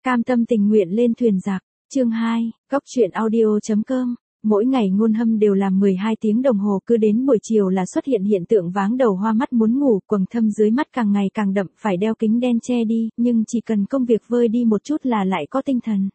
Cam tâm tình nguyện lên thuyền giặc, chương 2, Cóc truyện audio.com. Mỗi ngày Ngôn Hâm đều làm 12 tiếng đồng hồ, cứ đến buổi chiều là xuất hiện hiện tượng váng đầu hoa mắt muốn ngủ, quầng thâm dưới mắt càng ngày càng đậm, phải đeo kính đen che đi, nhưng chỉ cần công việc vơi đi một chút là lại có tinh thần.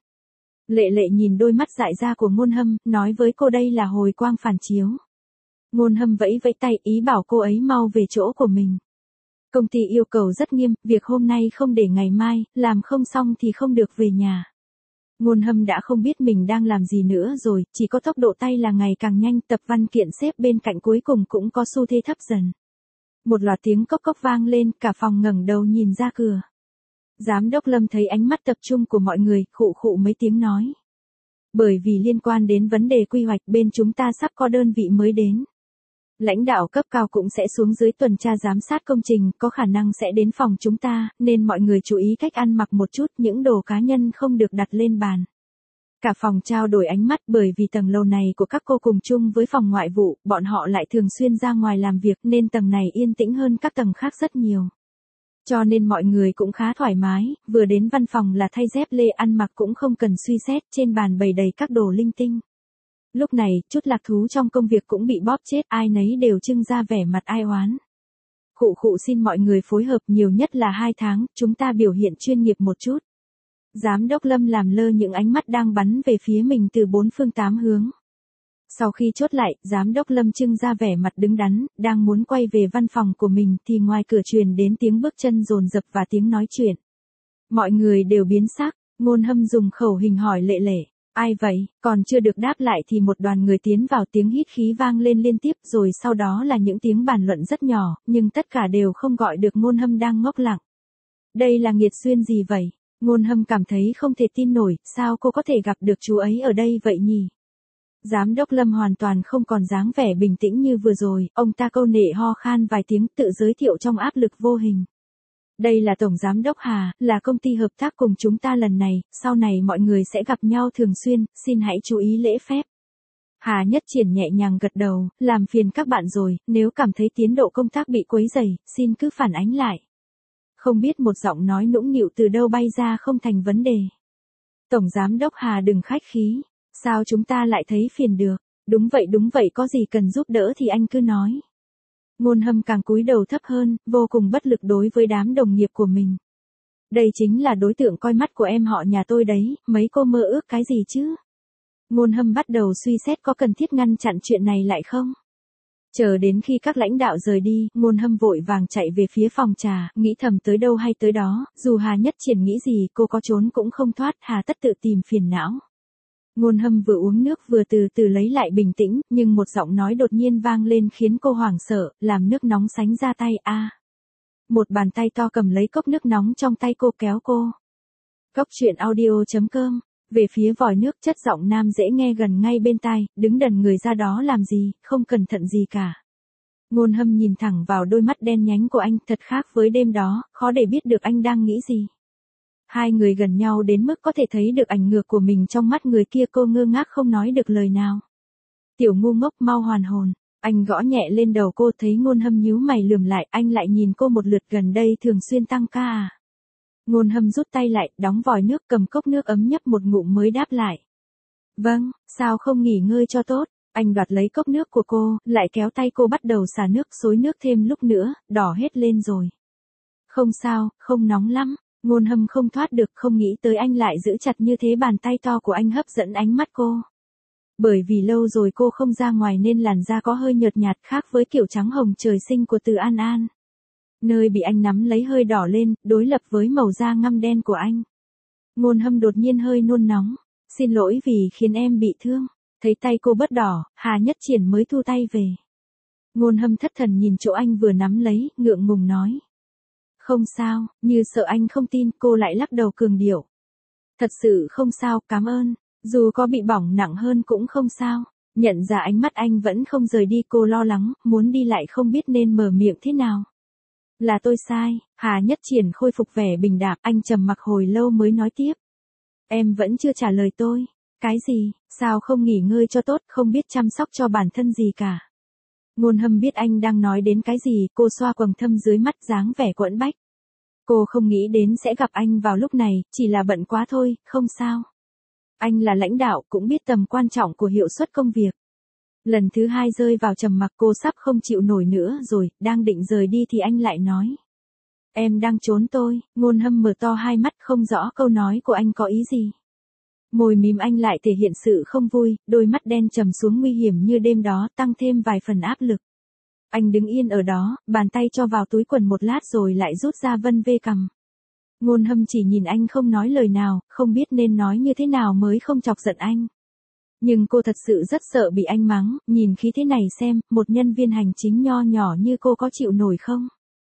Lệ Lệ nhìn đôi mắt dại ra của Ngôn Hâm, nói với cô đây là hồi quang phản chiếu. Ngôn Hâm vẫy vẫy tay ý bảo cô ấy mau về chỗ của mình. Công ty yêu cầu rất nghiêm, việc hôm nay không để ngày mai, làm không xong thì không được về nhà. Ngôn Hâm đã không biết mình đang làm gì nữa rồi, chỉ có tốc độ tay là ngày càng nhanh, tập văn kiện xếp bên cạnh cuối cùng cũng có xu thế thấp dần. Một loạt tiếng cốc cốc vang lên, cả phòng ngẩng đầu nhìn ra cửa. Giám đốc Lâm thấy ánh mắt tập trung của mọi người, khụ khụ mấy tiếng nói. Bởi vì liên quan đến vấn đề quy hoạch bên chúng ta sắp có đơn vị mới đến. Lãnh đạo cấp cao cũng sẽ xuống dưới tuần tra giám sát công trình, có khả năng sẽ đến phòng chúng ta, nên mọi người chú ý cách ăn mặc một chút, những đồ cá nhân không được đặt lên bàn. Cả phòng trao đổi ánh mắt, bởi vì tầng lầu này của các cô cùng chung với phòng ngoại vụ, bọn họ lại thường xuyên ra ngoài làm việc nên tầng này yên tĩnh hơn các tầng khác rất nhiều. Cho nên mọi người cũng khá thoải mái, vừa đến văn phòng là thay dép lê, ăn mặc cũng không cần suy xét, trên bàn bày đầy các đồ linh tinh. Lúc này, chút lạc thú trong công việc cũng bị bóp chết, ai nấy đều trưng ra vẻ mặt ai oán. Khụ khụ xin mọi người phối hợp, nhiều nhất là 2 tháng, chúng ta biểu hiện chuyên nghiệp một chút. Giám đốc Lâm làm lơ những ánh mắt đang bắn về phía mình từ 4 phương 8 hướng. Sau khi chốt lại, giám đốc Lâm trưng ra vẻ mặt đứng đắn, đang muốn quay về văn phòng của mình thì ngoài cửa truyền đến tiếng bước chân dồn dập và tiếng nói chuyện. Mọi người đều biến sắc, Ngôn Hâm dùng khẩu hình hỏi Lệ Lệ. Ai vậy? Còn chưa được đáp lại thì một đoàn người tiến vào, tiếng hít khí vang lên liên tiếp, rồi sau đó là những tiếng bàn luận rất nhỏ, nhưng tất cả đều không gọi được Ngôn Hâm đang ngốc lặng. Đây là nghiệt duyên gì vậy? Ngôn Hâm cảm thấy không thể tin nổi, sao cô có thể gặp được chú ấy ở đây vậy nhỉ? Giám đốc Lâm hoàn toàn không còn dáng vẻ bình tĩnh như vừa rồi, ông ta câu nệ ho khan vài tiếng tự giới thiệu trong áp lực vô hình. Đây là Tổng Giám đốc Hà, là công ty hợp tác cùng chúng ta lần này, sau này mọi người sẽ gặp nhau thường xuyên, xin hãy chú ý lễ phép. Hà Nhất Triển nhẹ nhàng gật đầu, làm phiền các bạn rồi, nếu cảm thấy tiến độ công tác bị quấy rầy, xin cứ phản ánh lại. Không biết một giọng nói nũng nịu từ đâu bay ra, không thành vấn đề. Tổng Giám đốc Hà đừng khách khí, sao chúng ta lại thấy phiền được, đúng vậy, có gì cần giúp đỡ thì anh cứ nói. Ngôn Hâm càng cúi đầu thấp hơn, vô cùng bất lực đối với đám đồng nghiệp của mình. Đây chính là đối tượng coi mắt của em họ nhà tôi đấy, mấy cô mơ ước cái gì chứ? Ngôn Hâm bắt đầu suy xét có cần thiết ngăn chặn chuyện này lại không? Chờ đến khi các lãnh đạo rời đi, Ngôn Hâm vội vàng chạy về phía phòng trà, nghĩ thầm tới đâu hay tới đó, dù Hà Nhất Triển nghĩ gì cô có trốn cũng không thoát, hà tất tự tìm phiền não. Ngôn Hâm vừa uống nước vừa từ từ lấy lại bình tĩnh, nhưng một giọng nói đột nhiên vang lên khiến cô hoảng sợ, làm nước nóng sánh ra tay a. Một bàn tay to cầm lấy cốc nước nóng trong tay cô kéo cô. Cóc truyện audio.com. Về phía vòi nước, chất giọng nam dễ nghe gần ngay bên tai, đứng đần người ra đó làm gì, không cẩn thận gì cả. Ngôn Hâm nhìn thẳng vào đôi mắt đen nhánh của anh, thật khác với đêm đó, khó để biết được anh đang nghĩ gì. Hai người gần nhau đến mức có thể thấy được ảnh ngược của mình trong mắt người kia, cô ngơ ngác không nói được lời nào. Tiểu ngu ngốc, mau hoàn hồn. Anh gõ nhẹ lên đầu cô, thấy Ngôn Hâm nhíu mày lườm lại, anh lại nhìn cô một lượt, gần đây thường xuyên tăng ca à? Ngôn Hâm rút tay lại, đóng vòi nước, cầm cốc nước ấm nhấp một ngụm mới đáp lại. Vâng, sao không nghỉ ngơi cho tốt? Anh đoạt lấy cốc nước của cô, lại kéo tay cô bắt đầu xả nước, xối nước thêm lúc nữa, đỏ hết lên rồi. Không sao, không nóng lắm. Ngôn Hâm không thoát được, không nghĩ tới anh lại giữ chặt như thế, bàn tay to của anh hấp dẫn ánh mắt cô. Bởi vì lâu rồi cô không ra ngoài nên làn da có hơi nhợt nhạt, khác với kiểu trắng hồng trời sinh của Từ An An. Nơi bị anh nắm lấy hơi đỏ lên, đối lập với màu da ngăm đen của anh. Ngôn Hâm đột nhiên hơi nôn nóng. Xin lỗi vì khiến em bị thương. Thấy tay cô bớt đỏ, Hà Nhất Triển mới thu tay về. Ngôn Hâm thất thần nhìn chỗ anh vừa nắm lấy, ngượng ngùng nói. Không sao, như sợ anh không tin, cô lại lắc đầu cường điệu. Thật sự không sao, cảm ơn, dù có bị bỏng nặng hơn cũng không sao. Nhận ra ánh mắt anh vẫn không rời đi, cô lo lắng, muốn đi lại không biết nên mở miệng thế nào. Là tôi sai. Hà Nhất Triển khôi phục vẻ bình đạm, anh trầm mặc hồi lâu mới nói tiếp. Em vẫn chưa trả lời tôi. Cái gì, sao không nghỉ ngơi cho tốt, không biết chăm sóc cho bản thân gì cả. Ngôn Hâm biết anh đang nói đến cái gì, cô xoa quầng thâm dưới mắt, dáng vẻ quẫn bách. Cô không nghĩ đến sẽ gặp anh vào lúc này, chỉ là bận quá thôi, không sao. Anh là lãnh đạo cũng biết tầm quan trọng của hiệu suất công việc. Lần thứ hai rơi vào trầm mặc, cô sắp không chịu nổi nữa rồi, đang định rời đi thì anh lại nói. Em đang trốn tôi. Ngôn Hâm mở to hai mắt, không rõ câu nói của anh có ý gì. Môi mím anh lại thể hiện sự không vui, đôi mắt đen trầm xuống nguy hiểm như đêm đó, tăng thêm vài phần áp lực. Anh đứng yên ở đó, bàn tay cho vào túi quần một lát rồi lại rút ra vân vê cằm. Ngôn Hâm chỉ nhìn anh không nói lời nào, không biết nên nói như thế nào mới không chọc giận anh. Nhưng cô thật sự rất sợ bị anh mắng, nhìn khí thế này xem, một nhân viên hành chính nho nhỏ như cô có chịu nổi không?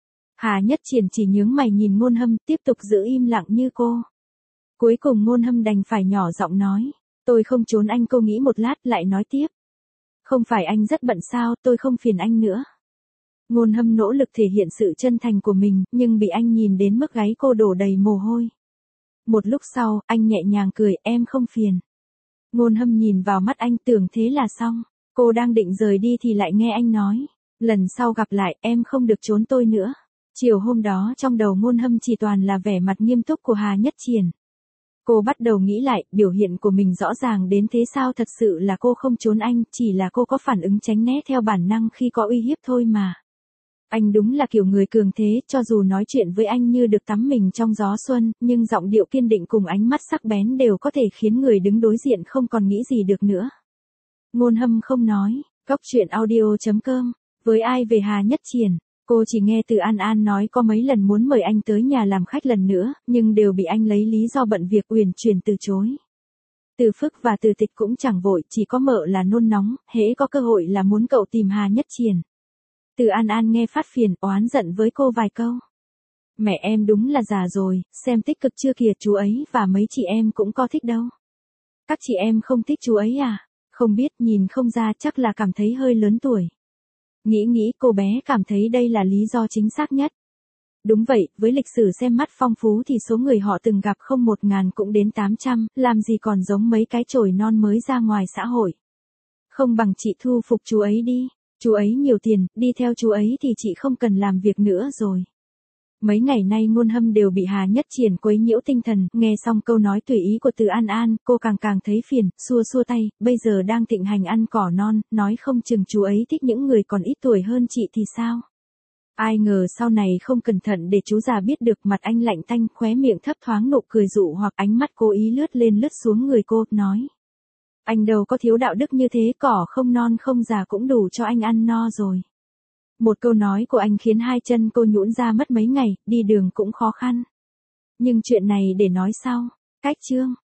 Hà Nhất Triển chỉ nhướng mày nhìn Ngôn Hâm, tiếp tục giữ im lặng như cô. Cuối cùng Ngôn Hâm đành phải nhỏ giọng nói, tôi không trốn anh. Cô nghĩ một lát lại nói tiếp. Không phải anh rất bận sao, tôi không phiền anh nữa. Ngôn Hâm nỗ lực thể hiện sự chân thành của mình, nhưng bị anh nhìn đến mức gáy cô đổ đầy mồ hôi. Một lúc sau, anh nhẹ nhàng cười, em không phiền. Ngôn Hâm nhìn vào mắt anh, tưởng thế là xong. Cô đang định rời đi thì lại nghe anh nói, lần sau gặp lại, em không được trốn tôi nữa. Chiều hôm đó trong đầu Ngôn Hâm chỉ toàn là vẻ mặt nghiêm túc của Hà Nhất Triển. Cô bắt đầu nghĩ lại, biểu hiện của mình rõ ràng đến thế sao, thật sự là cô không trốn anh, chỉ là cô có phản ứng tránh né theo bản năng khi có uy hiếp thôi mà. Anh đúng là kiểu người cường thế, cho dù nói chuyện với anh như được tắm mình trong gió xuân, nhưng giọng điệu kiên định cùng ánh mắt sắc bén đều có thể khiến người đứng đối diện không còn nghĩ gì được nữa. Ngôn Hâm không nói. Cóc truyện audio.com. Với ai về Hà Nhất Triển, cô chỉ nghe từ An An nói có mấy lần muốn mời anh tới nhà làm khách lần nữa, nhưng đều bị anh lấy lý do bận việc uyển chuyển từ chối. Từ Phức và Từ Tịch cũng chẳng vội, chỉ có Mợ là nôn nóng, hễ có cơ hội là muốn cậu tìm Hà Nhất Triển. Từ An An nghe phát phiền, oán giận với cô vài câu. Mẹ em đúng là già rồi, xem tích cực chưa kìa, chú ấy và mấy chị em cũng có thích đâu. Các chị em không thích chú ấy à? Không biết, nhìn không ra, chắc là cảm thấy hơi lớn tuổi. Nghĩ cô bé cảm thấy đây là lý do chính xác nhất. Đúng vậy, với lịch sử xem mắt phong phú thì số người họ từng gặp không 1.000 cũng đến 800, làm gì còn giống mấy cái chổi non mới ra ngoài xã hội. Không bằng chị thu phục chú ấy đi. Chú ấy nhiều tiền, đi theo chú ấy thì chị không cần làm việc nữa rồi. Mấy ngày nay Ngôn Hâm đều bị Hà Nhất Triển quấy nhiễu tinh thần, nghe xong câu nói tùy ý của Từ An An, cô càng thấy phiền, xua tay, bây giờ đang thịnh hành ăn cỏ non, nói không chừng chú ấy thích những người còn ít tuổi hơn chị thì sao? Ai ngờ sau này không cẩn thận để chú già biết được, mặt anh lạnh tanh, khóe miệng thấp thoáng nụ cười dụ hoặc, ánh mắt cố ý lướt lên lướt xuống người cô, nói. Anh đâu có thiếu đạo đức như thế, cỏ không non không già cũng đủ cho anh ăn no rồi. Một câu nói của anh khiến hai chân cô nhũn ra mất mấy ngày, đi đường cũng khó khăn. Nhưng chuyện này để nói sau. Cách chương.